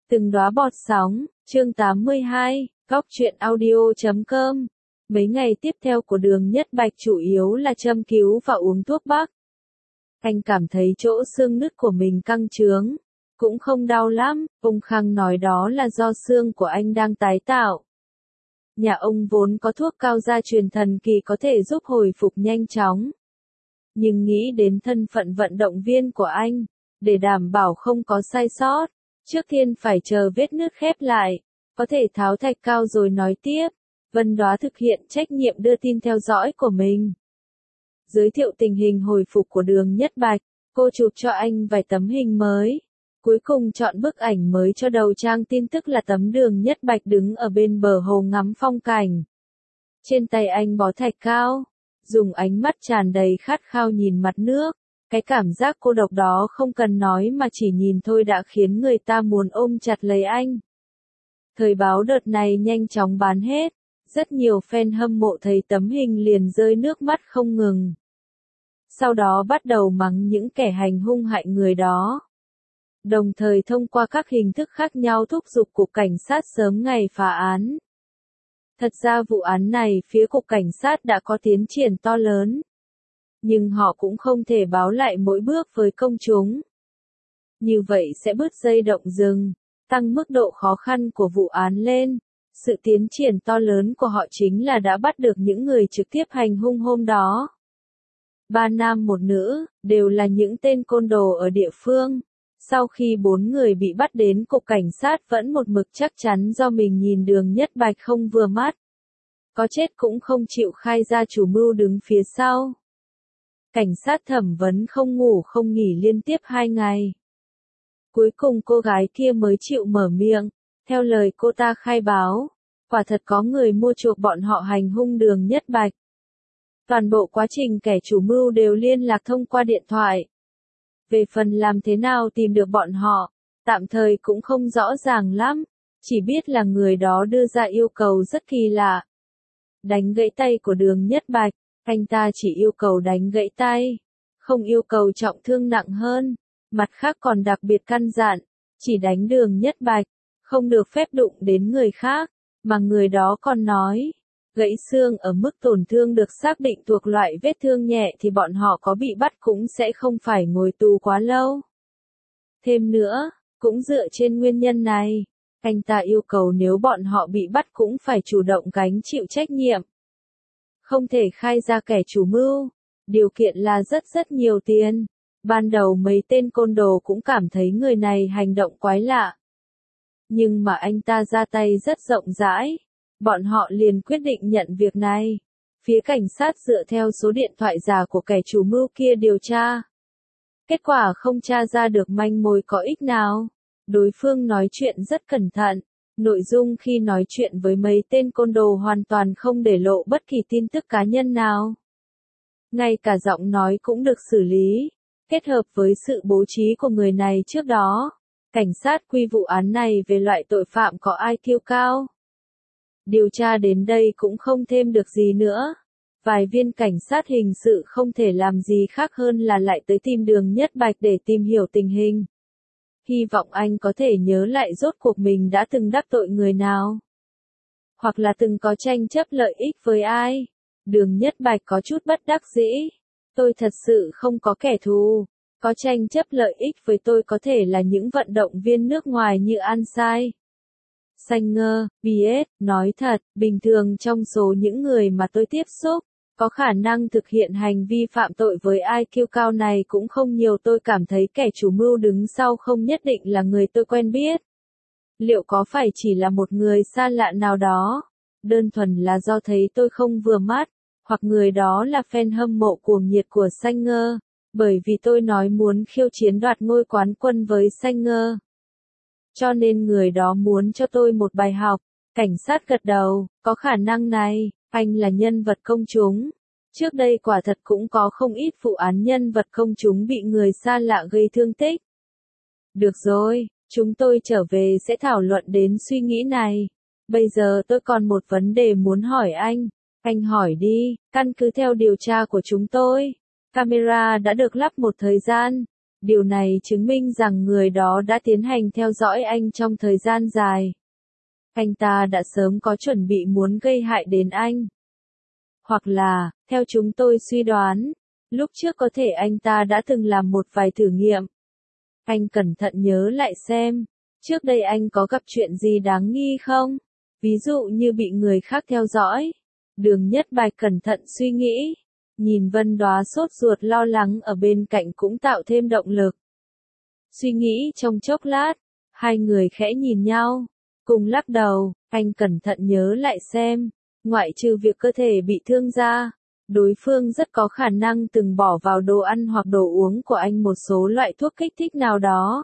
Từng đóa bọt sóng, chương 82, góc truyện audio.com. Mấy ngày tiếp theo của Đường Nhất Bạch chủ yếu là châm cứu và uống thuốc bắc. Anh cảm thấy chỗ xương nứt của mình căng trướng, cũng không đau lắm, ông Khang nói đó là do xương của anh đang tái tạo. Nhà ông vốn có thuốc cao gia truyền thần kỳ có thể giúp hồi phục nhanh chóng. Nhưng nghĩ đến thân phận vận động viên của anh, để đảm bảo không có sai sót, trước tiên phải chờ vết nứt khép lại, có thể tháo thạch cao rồi nói tiếp. Vân Đóa thực hiện trách nhiệm đưa tin theo dõi của mình. Giới thiệu tình hình hồi phục của Đường Nhất Bạch, cô chụp cho anh vài tấm hình mới. Cuối cùng chọn bức ảnh mới cho đầu trang tin tức là tấm Đường Nhất Bạch đứng ở bên bờ hồ ngắm phong cảnh. Trên tay anh bó thạch cao, dùng ánh mắt tràn đầy khát khao nhìn mặt nước. Cái cảm giác cô độc đó không cần nói mà chỉ nhìn thôi đã khiến người ta muốn ôm chặt lấy anh. Thời báo đợt này nhanh chóng bán hết, rất nhiều fan hâm mộ thấy tấm hình liền rơi nước mắt không ngừng. Sau đó bắt đầu mắng những kẻ hành hung hại người đó. Đồng thời thông qua các hình thức khác nhau thúc giục Cục Cảnh sát sớm ngày phá án. Thật ra vụ án này phía Cục Cảnh sát đã có tiến triển to lớn. Nhưng họ cũng không thể báo lại mỗi bước với công chúng. Như vậy sẽ bứt dây động rừng, tăng mức độ khó khăn của vụ án lên. Sự tiến triển to lớn của họ chính là đã bắt được những người trực tiếp hành hung hôm đó. 3 nam 1 nữ, đều là những tên côn đồ ở địa phương. Sau khi 4 người bị bắt đến Cục Cảnh sát vẫn một mực chắc chắn do mình nhìn Đường Nhất Bạch không vừa mắt. Có chết cũng không chịu khai ra chủ mưu đứng phía sau. Cảnh sát thẩm vấn không ngủ không nghỉ liên tiếp 2 ngày. Cuối cùng cô gái kia mới chịu mở miệng, theo lời cô ta khai báo, quả thật có người mua chuộc bọn họ hành hung Đường Nhất Bạch. Toàn bộ quá trình kẻ chủ mưu đều liên lạc thông qua điện thoại. Về phần làm thế nào tìm được bọn họ, tạm thời cũng không rõ ràng lắm, chỉ biết là người đó đưa ra yêu cầu rất kỳ lạ. Đánh gãy tay của Đường Nhất Bạch. Anh ta chỉ yêu cầu đánh gãy tay, không yêu cầu trọng thương nặng hơn, mặt khác còn đặc biệt căn dặn, chỉ đánh Đường Nhất Bạch, không được phép đụng đến người khác, mà người đó còn nói, gãy xương ở mức tổn thương được xác định thuộc loại vết thương nhẹ thì bọn họ có bị bắt cũng sẽ không phải ngồi tù quá lâu. Thêm nữa, cũng dựa trên nguyên nhân này, anh ta yêu cầu nếu bọn họ bị bắt cũng phải chủ động gánh chịu trách nhiệm. Không thể khai ra kẻ chủ mưu, điều kiện là rất nhiều tiền. Ban đầu mấy tên côn đồ cũng cảm thấy người này hành động quái lạ. Nhưng mà anh ta ra tay rất rộng rãi, bọn họ liền quyết định nhận việc này. Phía cảnh sát dựa theo số điện thoại giả của kẻ chủ mưu kia điều tra. Kết quả không tra ra được manh mối có ích nào. Đối phương nói chuyện rất cẩn thận. Nội dung khi nói chuyện với mấy tên côn đồ hoàn toàn không để lộ bất kỳ tin tức cá nhân nào. Ngay cả giọng nói cũng được xử lý. Kết hợp với sự bố trí của người này trước đó, cảnh sát quy vụ án này về loại tội phạm có IQ cao. Điều tra đến đây cũng không thêm được gì nữa. Vài viên cảnh sát hình sự không thể làm gì khác hơn là lại tới tìm Đường Nhất Bạch để tìm hiểu tình hình. Hy vọng anh có thể nhớ lại rốt cuộc mình đã từng đắc tội người nào. Hoặc là từng có tranh chấp lợi ích với ai. Đường Nhất Bạch có chút bất đắc dĩ. Tôi thật sự không có kẻ thù. Có tranh chấp lợi ích với tôi có thể là những vận động viên nước ngoài như Ansai, Sanger, BS. Nói thật, bình thường trong số những người mà tôi tiếp xúc, có khả năng thực hiện hành vi phạm tội với IQ cao này cũng không nhiều. Tôi cảm thấy kẻ chủ mưu đứng sau không nhất định là người tôi quen biết. Liệu có phải chỉ là một người xa lạ nào đó? Đơn thuần là do thấy tôi không vừa mắt, hoặc người đó là fan hâm mộ cuồng nhiệt của Sanger, bởi vì tôi nói muốn khiêu chiến đoạt ngôi quán quân với Sanger. Cho nên người đó muốn cho tôi một bài học. Cảnh sát gật đầu, có khả năng này. Anh là nhân vật công chúng. Trước đây quả thật cũng có không ít vụ án nhân vật công chúng bị người xa lạ gây thương tích. Được rồi, chúng tôi trở về sẽ thảo luận đến suy nghĩ này. Bây giờ tôi còn một vấn đề muốn hỏi anh. Anh hỏi đi, căn cứ theo điều tra của chúng tôi. Camera đã được lắp một thời gian. Điều này chứng minh rằng người đó đã tiến hành theo dõi anh trong thời gian dài. Anh ta đã sớm có chuẩn bị muốn gây hại đến anh. Hoặc là, theo chúng tôi suy đoán, lúc trước có thể anh ta đã từng làm một vài thử nghiệm. Anh cẩn thận nhớ lại xem, trước đây anh có gặp chuyện gì đáng nghi không? Ví dụ như bị người khác theo dõi. Đường Nhất Bạch cẩn thận suy nghĩ. Nhìn Vân Đóa sốt ruột lo lắng ở bên cạnh cũng tạo thêm động lực. Suy nghĩ trong chốc lát, hai người khẽ nhìn nhau, cùng lắc đầu, anh cẩn thận nhớ lại xem, ngoại trừ việc cơ thể bị thương ra, đối phương rất có khả năng từng bỏ vào đồ ăn hoặc đồ uống của anh một số loại thuốc kích thích nào đó.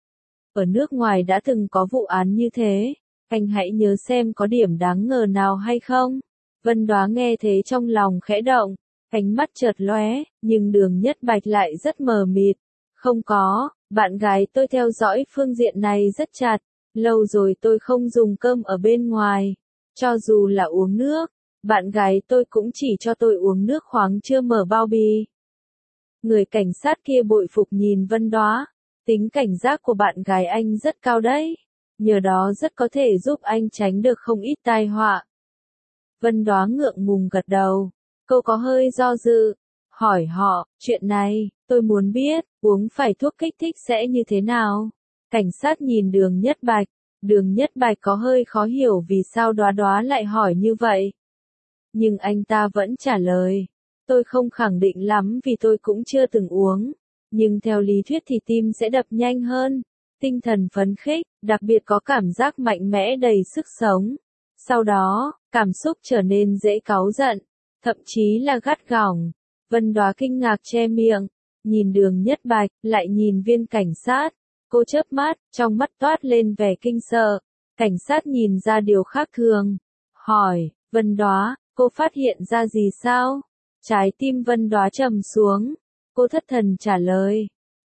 Ở nước ngoài đã từng có vụ án như thế, anh hãy nhớ xem có điểm đáng ngờ nào hay không. Vân Đóa nghe thế trong lòng khẽ động, ánh mắt chợt lóe, nhưng Đường Nhất Bạch lại rất mờ mịt. Không có, bạn gái tôi theo dõi phương diện này rất chặt, lâu rồi tôi không dùng cơm ở bên ngoài, cho dù là uống nước, bạn gái tôi cũng chỉ cho tôi uống nước khoáng chưa mở bao bì. Người cảnh sát kia bội phục nhìn Vân Đóa, tính cảnh giác của bạn gái anh rất cao đấy, nhờ đó rất có thể giúp anh tránh được không ít tai họa. Vân Đóa ngượng ngùng gật đầu, cô có hơi do dự, hỏi họ, chuyện này, tôi muốn biết, uống phải thuốc kích thích sẽ như thế nào? Cảnh sát nhìn Đường Nhất Bạch, Đường Nhất Bạch có hơi khó hiểu vì sao Đóa Đóa lại hỏi như vậy. Nhưng anh ta vẫn trả lời, tôi không khẳng định lắm vì tôi cũng chưa từng uống, nhưng theo lý thuyết thì tim sẽ đập nhanh hơn, tinh thần phấn khích, đặc biệt có cảm giác mạnh mẽ đầy sức sống. Sau đó, cảm xúc trở nên dễ cáu giận, thậm chí là gắt gỏng. Vân Đóa kinh ngạc che miệng, nhìn Đường Nhất Bạch, lại nhìn viên cảnh sát. Cô chớp mắt, trong mắt toát lên vẻ kinh sợ. Cảnh sát nhìn ra điều khác thường. Hỏi, Vân Đóa, cô phát hiện ra gì sao? Trái tim Vân Đóa trầm xuống. Cô thất thần trả lời.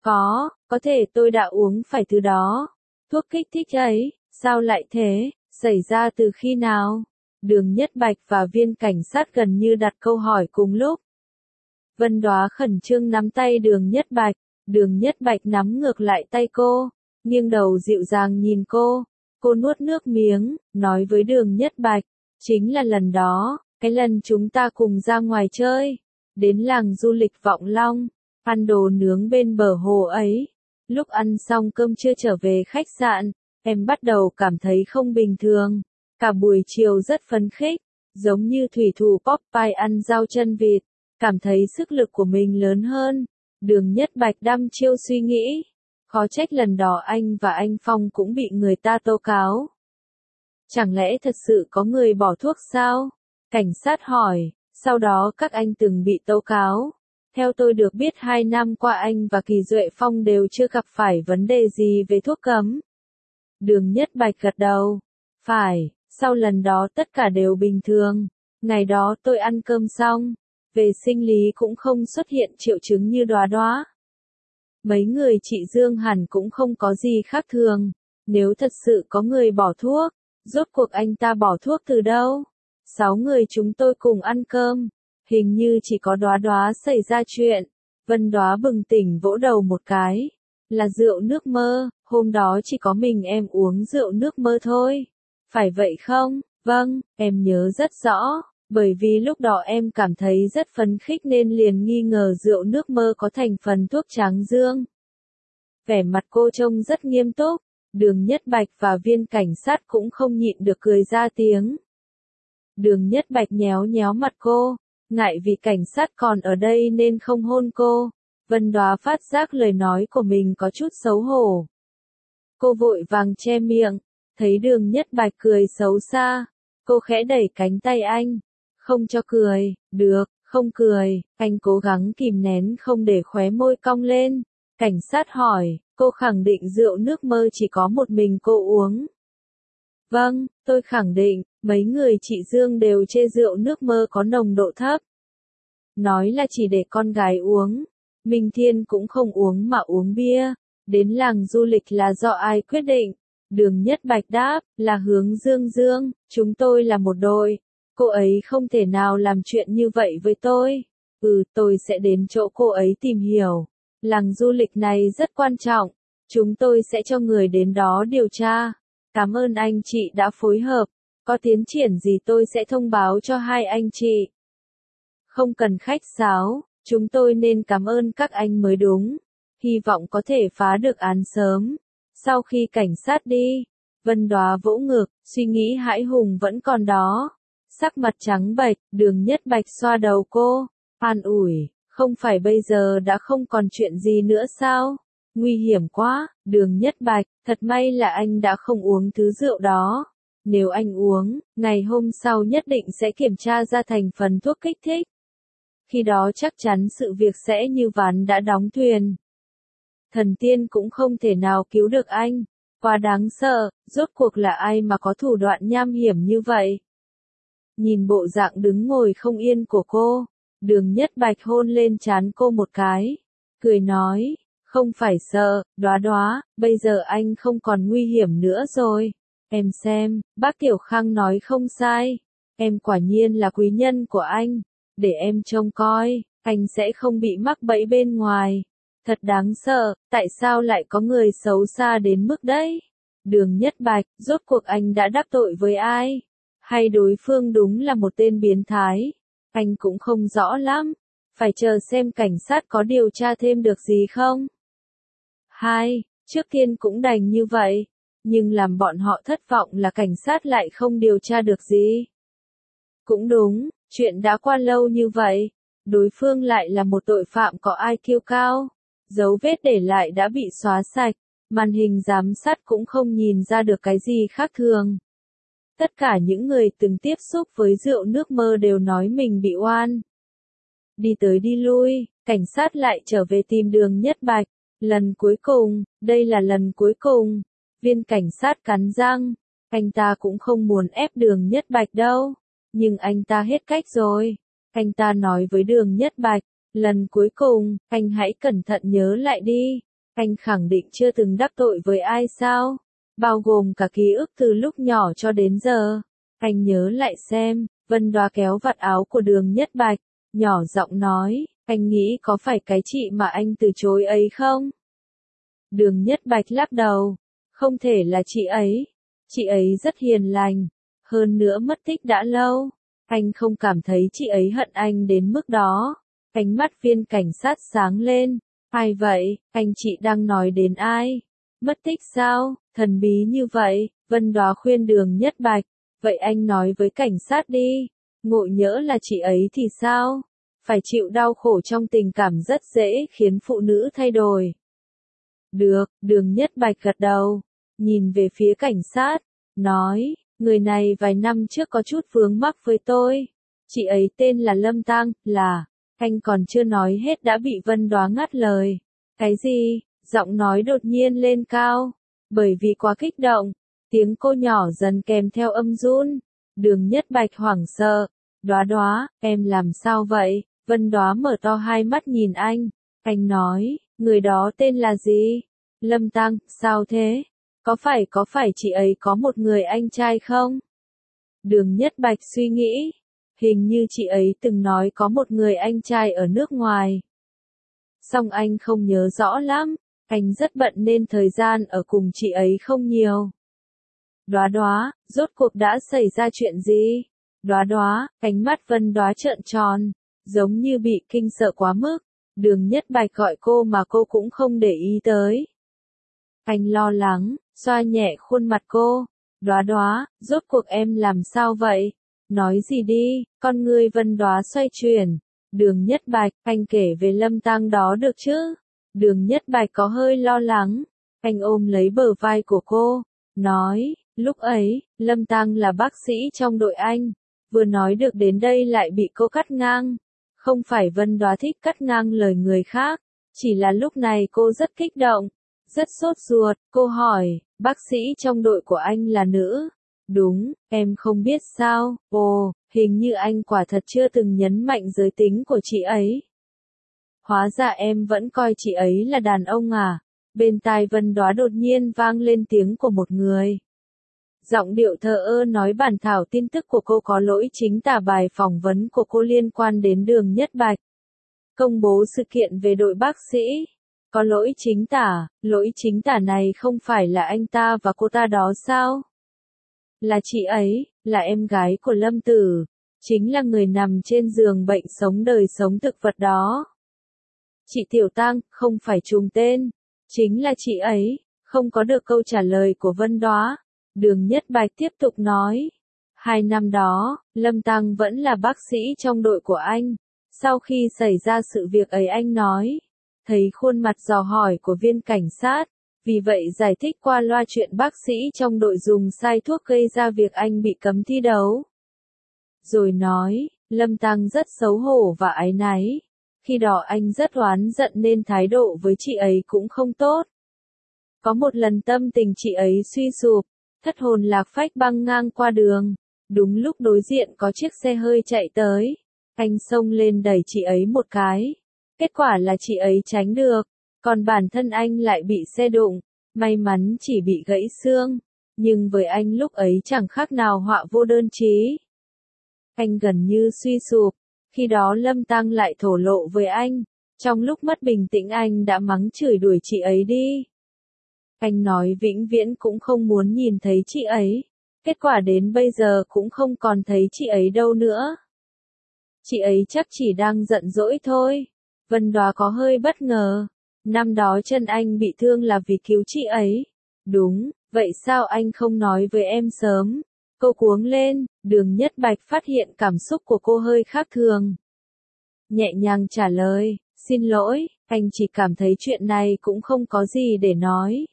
Có thể tôi đã uống phải thứ đó. Thuốc kích thích ấy, sao lại thế? Xảy ra từ khi nào? Đường Nhất Bạch và viên cảnh sát gần như đặt câu hỏi cùng lúc. Vân Đóa khẩn trương nắm tay Đường Nhất Bạch, Đường Nhất Bạch nắm ngược lại tay cô, nghiêng đầu dịu dàng nhìn cô nuốt nước miếng, nói với Đường Nhất Bạch, chính là lần đó, cái lần chúng ta cùng ra ngoài chơi, đến làng du lịch Vọng Long, ăn đồ nướng bên bờ hồ ấy. Lúc ăn xong cơm trưa trở về khách sạn, em bắt đầu cảm thấy không bình thường, cả buổi chiều rất phấn khích, giống như thủy thủ Popeye ăn rau chân vịt, cảm thấy sức lực của mình lớn hơn. Đường Nhất Bạch đăm chiêu suy nghĩ, khó trách lần đó anh và anh Phong cũng bị người ta tố cáo. Chẳng lẽ thật sự có người bỏ thuốc sao? Cảnh sát hỏi, sau đó các anh từng bị tố cáo. Theo tôi được biết 2 năm qua anh và Kỳ Duệ Phong đều chưa gặp phải vấn đề gì về thuốc cấm. Đường Nhất Bạch gật đầu. Phải, sau lần đó tất cả đều bình thường. Ngày đó tôi ăn cơm xong, về sinh lý cũng không xuất hiện triệu chứng như Đóa Đóa. Mấy người chị Dương hẳn cũng không có gì khác thường. Nếu thật sự có người bỏ thuốc, rốt cuộc anh ta bỏ thuốc từ đâu? 6 người chúng tôi cùng ăn cơm, hình như chỉ có Đóa Đóa xảy ra chuyện. Vân Đóa bừng tỉnh vỗ đầu một cái. Là rượu nước mơ, hôm đó chỉ có mình em uống rượu nước mơ thôi. Phải vậy không? Vâng, em nhớ rất rõ, bởi vì lúc đó em cảm thấy rất phấn khích nên liền nghi ngờ rượu nước mơ có thành phần thuốc tráng dương. Vẻ mặt cô trông rất nghiêm túc, Đường Nhất Bạch và viên cảnh sát cũng không nhịn được cười ra tiếng. Đường Nhất Bạch nhéo nhéo mặt cô, ngại vì cảnh sát còn ở đây nên không hôn cô. Vân Đóa phát giác lời nói của mình có chút xấu hổ. Cô vội vàng che miệng, thấy Đường Nhất Bạch cười xấu xa, cô khẽ đẩy cánh tay anh. Không cho cười, được, không cười, anh cố gắng kìm nén không để khóe môi cong lên. Cảnh sát hỏi, cô khẳng định rượu nước mơ chỉ có một mình cô uống. Vâng, tôi khẳng định, mấy người chị Dương đều chê rượu nước mơ có nồng độ thấp. Nói là chỉ để con gái uống. Minh Thiên cũng không uống mà uống bia. Đến làng du lịch là do ai quyết định? Đường Nhất Bạch đáp, là Hướng Dương Dương, chúng tôi là một đội. Cô ấy không thể nào làm chuyện như vậy với tôi. Tôi sẽ đến chỗ cô ấy tìm hiểu. Làng du lịch này rất quan trọng. Chúng tôi sẽ cho người đến đó điều tra. Cảm ơn anh chị đã phối hợp. Có tiến triển gì tôi sẽ thông báo cho hai anh chị. Không cần khách sáo, chúng tôi nên cảm ơn các anh mới đúng. Hy vọng có thể phá được án sớm. Sau khi cảnh sát đi, Vân Đóa vỗ ngực, suy nghĩ hãi hùng vẫn còn đó. Sắc mặt trắng bệch, Đường Nhất Bạch xoa đầu cô, an ủi, không phải bây giờ đã không còn chuyện gì nữa sao? Nguy hiểm quá, Đường Nhất Bạch, thật may là anh đã không uống thứ rượu đó. Nếu anh uống, ngày hôm sau nhất định sẽ kiểm tra ra thành phần thuốc kích thích. Khi đó chắc chắn sự việc sẽ như ván đã đóng thuyền. Thần tiên cũng không thể nào cứu được anh. Quá đáng sợ, rốt cuộc là ai mà có thủ đoạn nham hiểm như vậy? Nhìn bộ dạng đứng ngồi không yên của cô, Đường Nhất Bạch hôn lên trán cô một cái, cười nói, không phải sợ, Đóa Đóa, bây giờ anh không còn nguy hiểm nữa rồi. Em xem, bác Tiểu Khang nói không sai, em quả nhiên là quý nhân của anh, để em trông coi, anh sẽ không bị mắc bẫy bên ngoài. Thật đáng sợ, tại sao lại có người xấu xa đến mức đấy? Đường Nhất Bạch, rốt cuộc anh đã đắc tội với ai? Hay đối phương đúng là một tên biến thái? Anh cũng không rõ lắm, phải chờ xem cảnh sát có điều tra thêm được gì không? Trước tiên cũng đành như vậy, nhưng làm bọn họ thất vọng là cảnh sát lại không điều tra được gì. Cũng đúng, chuyện đã qua lâu như vậy, đối phương lại là một tội phạm có IQ cao. Dấu vết để lại đã bị xóa sạch, màn hình giám sát cũng không nhìn ra được cái gì khác thường. Tất cả những người từng tiếp xúc với rượu nước mơ đều nói mình bị oan. Đi tới đi lui, cảnh sát lại trở về tìm Đường Nhất Bạch. Lần cuối cùng, đây là lần cuối cùng. Viên cảnh sát cắn răng, anh ta cũng không muốn ép Đường Nhất Bạch đâu. Nhưng anh ta hết cách rồi. Anh ta nói với Đường Nhất Bạch, lần cuối cùng, anh hãy cẩn thận nhớ lại đi. Anh khẳng định chưa từng đắc tội với ai sao? Bao gồm cả ký ức từ lúc nhỏ cho đến giờ. Anh nhớ lại xem, Vân Đóa kéo vạt áo của Đường Nhất Bạch, nhỏ giọng nói, anh nghĩ có phải cái chị mà anh từ chối ấy không? Đường Nhất Bạch lắc đầu, không thể là chị ấy. Chị ấy rất hiền lành, hơn nữa mất tích đã lâu. Anh không cảm thấy chị ấy hận anh đến mức đó. Ánh mắt viên cảnh sát sáng lên. Ai vậy, anh chị đang nói đến ai? Mất tích sao? Thần bí như vậy, Vân Đóa khuyên Đường Nhất Bạch. Vậy anh nói với cảnh sát đi. Ngộ nhỡ là chị ấy thì sao? Phải chịu đau khổ trong tình cảm rất dễ khiến phụ nữ thay đổi. Được, Đường Nhất Bạch gật đầu. Nhìn về phía cảnh sát, nói, người này vài năm trước có chút vướng mắc với tôi. Chị ấy tên là Lâm Tăng, là... Anh còn chưa nói hết đã bị Vân Đóa ngắt lời. Cái gì? Giọng nói đột nhiên lên cao. Bởi vì quá kích động, tiếng cô nhỏ dần kèm theo âm run. Đường Nhất Bạch hoảng sợ. Đóa Đóa, em làm sao vậy? Vân Đóa mở to hai mắt nhìn anh. Anh nói, người đó tên là gì? Lâm Tăng, sao thế? Có phải chị ấy có một người anh trai không? Đường Nhất Bạch suy nghĩ. Hình như chị ấy từng nói có một người anh trai ở nước ngoài. Song anh không nhớ rõ lắm, anh rất bận nên thời gian ở cùng chị ấy không nhiều. Đóa Đóa, rốt cuộc đã xảy ra chuyện gì? Đóa Đóa, ánh mắt Vân Đóa trợn tròn, giống như bị kinh sợ quá mức. Đường Nhất Bạch gọi cô mà cô cũng không để ý tới. Anh lo lắng, xoa nhẹ khuôn mặt cô. Đóa Đóa, rốt cuộc em làm sao vậy? Nói gì đi, con ngươi Vân Đóa xoay chuyển. Đường Nhất Bạch, anh kể về Lâm Tăng đó được chứ? Đường Nhất Bạch có hơi lo lắng. Anh ôm lấy bờ vai của cô, nói, lúc ấy, Lâm Tăng là bác sĩ trong đội anh. Vừa nói được đến đây lại bị cô cắt ngang. Không phải Vân Đóa thích cắt ngang lời người khác, chỉ là lúc này cô rất kích động, rất sốt ruột. Cô hỏi, bác sĩ trong đội của anh là nữ? Đúng, em không biết sao? Ồ, hình như anh quả thật chưa từng nhấn mạnh giới tính của chị ấy. Hóa ra em vẫn coi chị ấy là đàn ông à? Bên tai Vân Đóa đột nhiên vang lên tiếng của một người. Giọng điệu thờ ơ nói bản thảo tin tức của cô có lỗi chính tả bài phỏng vấn của cô liên quan đến Đường Nhất Bạch. Công bố sự kiện về đội bác sĩ. Có lỗi chính tả này không phải là anh ta và cô ta đó sao? Là chị ấy, là em gái của Lâm Tử, chính là người nằm trên giường bệnh sống đời sống thực vật đó. Chị Tiểu Tăng, không phải trùng tên, chính là chị ấy. Không có được câu trả lời của Vân Đóa, Đường Nhất Bạch tiếp tục nói. 2 năm đó, Lâm Tăng vẫn là bác sĩ trong đội của anh. Sau khi xảy ra sự việc ấy anh nói, thấy khuôn mặt dò hỏi của viên cảnh sát, vì vậy giải thích qua loa chuyện bác sĩ trong đội dùng sai thuốc gây ra việc anh bị cấm thi đấu. Rồi nói, Lâm Tăng rất xấu hổ và áy náy. Khi đó anh rất oán giận nên thái độ với chị ấy cũng không tốt. Có một lần tâm tình chị ấy suy sụp, thất hồn lạc phách băng ngang qua đường. Đúng lúc đối diện có chiếc xe hơi chạy tới. Anh xông lên đẩy chị ấy một cái. Kết quả là chị ấy tránh được, còn bản thân anh lại bị xe đụng. May mắn chỉ bị gãy xương, nhưng với anh lúc ấy chẳng khác nào họa vô đơn chí. Anh gần như suy sụp, khi đó Lâm Tăng lại thổ lộ với anh. Trong lúc mất bình tĩnh anh đã mắng chửi đuổi chị ấy đi. Anh nói vĩnh viễn cũng không muốn nhìn thấy chị ấy. Kết quả đến bây giờ cũng không còn thấy chị ấy đâu nữa. Chị ấy chắc chỉ đang giận dỗi thôi. Vân Đóa có hơi bất ngờ. Năm đó chân anh bị thương là vì cứu chị ấy. Đúng, vậy sao anh không nói với em sớm? Cô cuống lên, Đường Nhất Bạch phát hiện cảm xúc của cô hơi khác thường. Nhẹ nhàng trả lời, xin lỗi, anh chỉ cảm thấy chuyện này cũng không có gì để nói.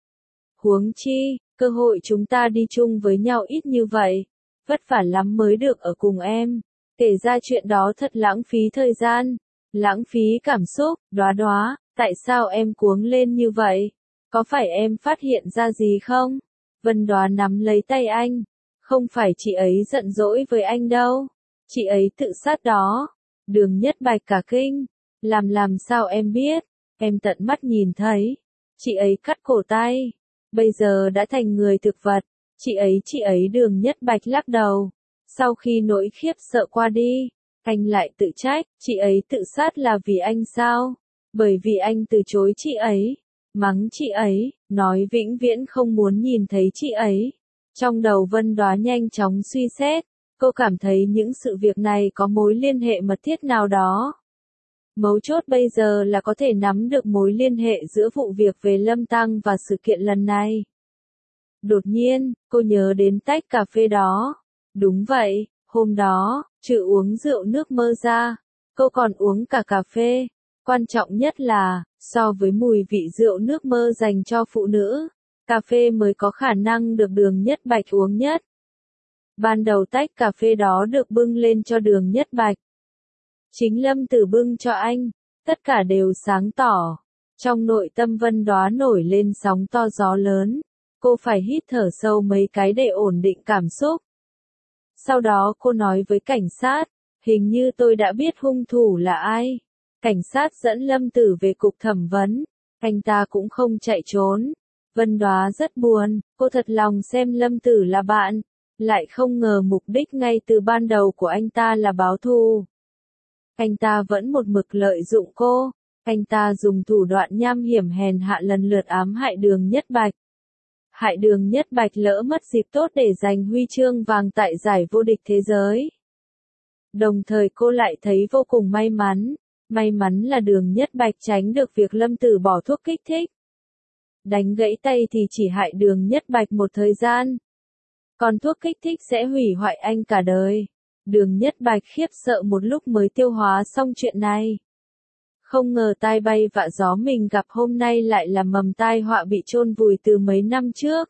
Huống chi, cơ hội chúng ta đi chung với nhau ít như vậy. Vất vả lắm mới được ở cùng em. Kể ra chuyện đó thật lãng phí thời gian, lãng phí cảm xúc. Đóa Đóa, tại sao em cuống lên như vậy? Có phải em phát hiện ra gì không? Vân Đóa nắm lấy tay anh. Không phải chị ấy giận dỗi với anh đâu. Chị ấy tự sát đó. Đường Nhất Bạch cả kinh. Làm sao em biết? Em tận mắt nhìn thấy. Chị ấy cắt cổ tay. Bây giờ đã thành người thực vật. Chị ấy Đường Nhất Bạch lắc đầu. Sau khi nỗi khiếp sợ qua đi, anh lại tự trách, chị ấy tự sát là vì anh sao? Bởi vì anh từ chối chị ấy, mắng chị ấy, nói vĩnh viễn không muốn nhìn thấy chị ấy. Trong đầu Vân Đóa nhanh chóng suy xét, cô cảm thấy những sự việc này có mối liên hệ mật thiết nào đó. Mấu chốt bây giờ là có thể nắm được mối liên hệ giữa vụ việc về Lâm Tăng và sự kiện lần này. Đột nhiên, cô nhớ đến tách cà phê đó. Đúng vậy, hôm đó, trừ uống rượu nước mơ ra, cô còn uống cả cà phê. Quan trọng nhất là, so với mùi vị rượu nước mơ dành cho phụ nữ, cà phê mới có khả năng được Đường Nhất Bạch uống nhất. Ban đầu tách cà phê đó được bưng lên cho Đường Nhất Bạch. Chính Lâm Tử bưng cho anh, tất cả đều sáng tỏ. Trong nội tâm Vân Đóa nổi lên sóng to gió lớn, cô phải hít thở sâu mấy cái để ổn định cảm xúc. Sau đó cô nói với cảnh sát, hình như tôi đã biết hung thủ là ai. Cảnh sát dẫn Lâm Tử về cục thẩm vấn, anh ta cũng không chạy trốn. Vân Đóa rất buồn, cô thật lòng xem Lâm Tử là bạn, lại không ngờ mục đích ngay từ ban đầu của anh ta là báo thù. Anh ta vẫn một mực lợi dụng cô, anh ta dùng thủ đoạn nham hiểm hèn hạ lần lượt ám hại Đường Nhất Bạch. Hại Đường Nhất Bạch lỡ mất dịp tốt để giành huy chương vàng tại giải vô địch thế giới. Đồng thời cô lại thấy vô cùng may mắn là Đường Nhất Bạch tránh được việc Lâm Tử bỏ thuốc kích thích. Đánh gãy tay thì chỉ hại Đường Nhất Bạch một thời gian. Còn thuốc kích thích sẽ hủy hoại anh cả đời. Đường Nhất Bạch khiếp sợ một lúc mới tiêu hóa xong chuyện này. Không ngờ tai bay vạ gió mình gặp hôm nay lại là mầm tai họa bị chôn vùi từ mấy năm trước.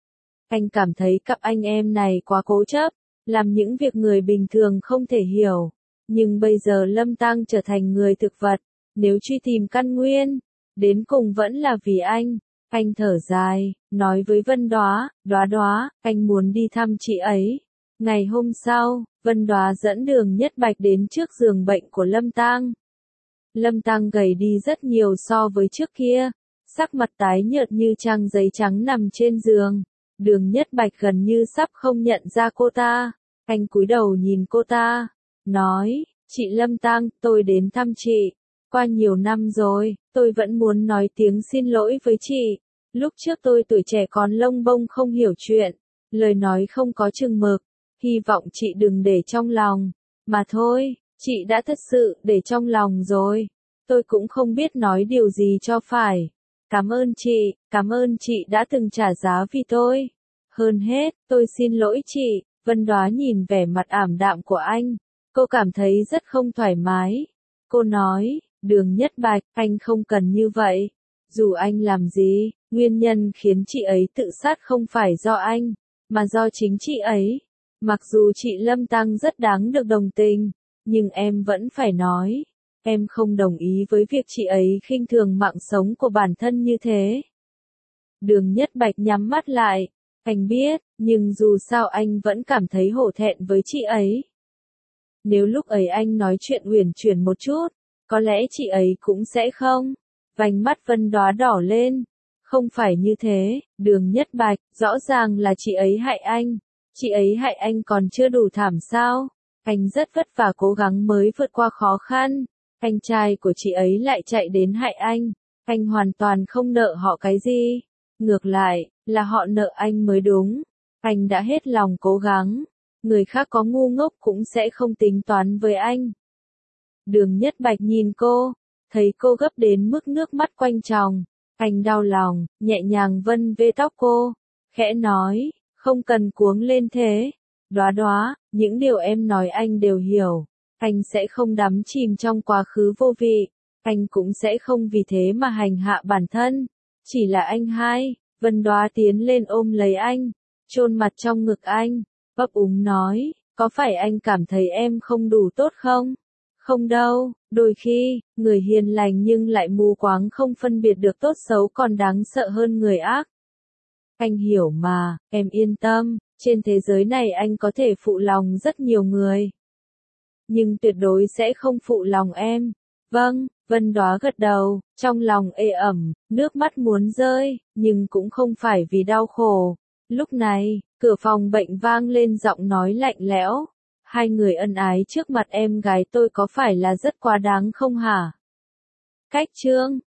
Anh cảm thấy cặp anh em này quá cố chấp, làm những việc người bình thường không thể hiểu. Nhưng bây giờ Lâm Tăng trở thành người thực vật, nếu truy tìm căn nguyên, đến cùng vẫn là vì anh. Anh thở dài, nói với Vân Đóa, Đóa, anh muốn đi thăm chị ấy. Ngày hôm sau, Vân Đóa dẫn Đường Nhất Bạch đến trước giường bệnh của Lâm Tăng. Lâm Tăng gầy đi rất nhiều so với trước kia, sắc mặt tái nhợt như trang giấy trắng nằm trên giường. Đường Nhất Bạch gần như sắp không nhận ra cô ta. Anh cúi đầu nhìn cô ta, nói, chị Lâm Tăng, tôi đến thăm chị. Qua nhiều năm rồi, tôi vẫn muốn nói tiếng xin lỗi với chị. Lúc trước tôi tuổi trẻ còn lông bông không hiểu chuyện, lời nói không có chừng mực, hy vọng chị đừng để trong lòng. Mà thôi, chị đã thật sự để trong lòng rồi. Tôi cũng không biết nói điều gì cho phải. Cảm ơn chị đã từng trả giá vì tôi. Hơn hết, tôi xin lỗi chị. Vân Đoá nhìn vẻ mặt ảm đạm của anh. Cô cảm thấy rất không thoải mái. Cô nói, Đường Nhất Bạch, anh không cần như vậy. Dù anh làm gì, nguyên nhân khiến chị ấy tự sát không phải do anh, mà do chính chị ấy. Mặc dù chị Lâm Tăng rất đáng được đồng tình, nhưng em vẫn phải nói. Em không đồng ý với việc chị ấy khinh thường mạng sống của bản thân như thế. Đường Nhất Bạch nhắm mắt lại. Anh biết, nhưng dù sao anh vẫn cảm thấy hổ thẹn với chị ấy. Nếu lúc ấy anh nói chuyện uyển chuyển một chút, có lẽ chị ấy cũng sẽ không. Vành mắt Vân Đoá đỏ lên. Không phải như thế, Đường Nhất Bạch, rõ ràng là chị ấy hại anh. Chị ấy hại anh còn chưa đủ thảm sao? Anh rất vất vả cố gắng mới vượt qua khó khăn. Anh trai của chị ấy lại chạy đến hại anh. Anh hoàn toàn không nợ họ cái gì. Ngược lại, là họ nợ anh mới đúng. Anh đã hết lòng cố gắng. Người khác có ngu ngốc cũng sẽ không tính toán với anh. Đường Nhất Bạch nhìn cô, thấy cô gấp đến mức nước mắt quanh tròng. Anh đau lòng, nhẹ nhàng vân vê tóc cô, khẽ nói, không cần cuống lên thế. Đoá đoá, những điều em nói anh đều hiểu. Anh sẽ không đắm chìm trong quá khứ vô vị. Anh cũng sẽ không vì thế mà hành hạ bản thân. Chỉ là anh hai. Vân Đoá tiến lên ôm lấy anh, chôn mặt trong ngực anh, ấp úng nói, có phải anh cảm thấy em không đủ tốt không? Không đâu, đôi khi, người hiền lành nhưng lại mù quáng không phân biệt được tốt xấu còn đáng sợ hơn người ác. Anh hiểu mà, em yên tâm, trên thế giới này anh có thể phụ lòng rất nhiều người. Nhưng tuyệt đối sẽ không phụ lòng em. Vâng, Vân Đoá gật đầu, trong lòng ê ẩm, nước mắt muốn rơi, nhưng cũng không phải vì đau khổ. Lúc này, cửa phòng bệnh vang lên giọng nói lạnh lẽo. Hai người ân ái trước mặt em gái tôi có phải là rất quá đáng không hả? Cách chương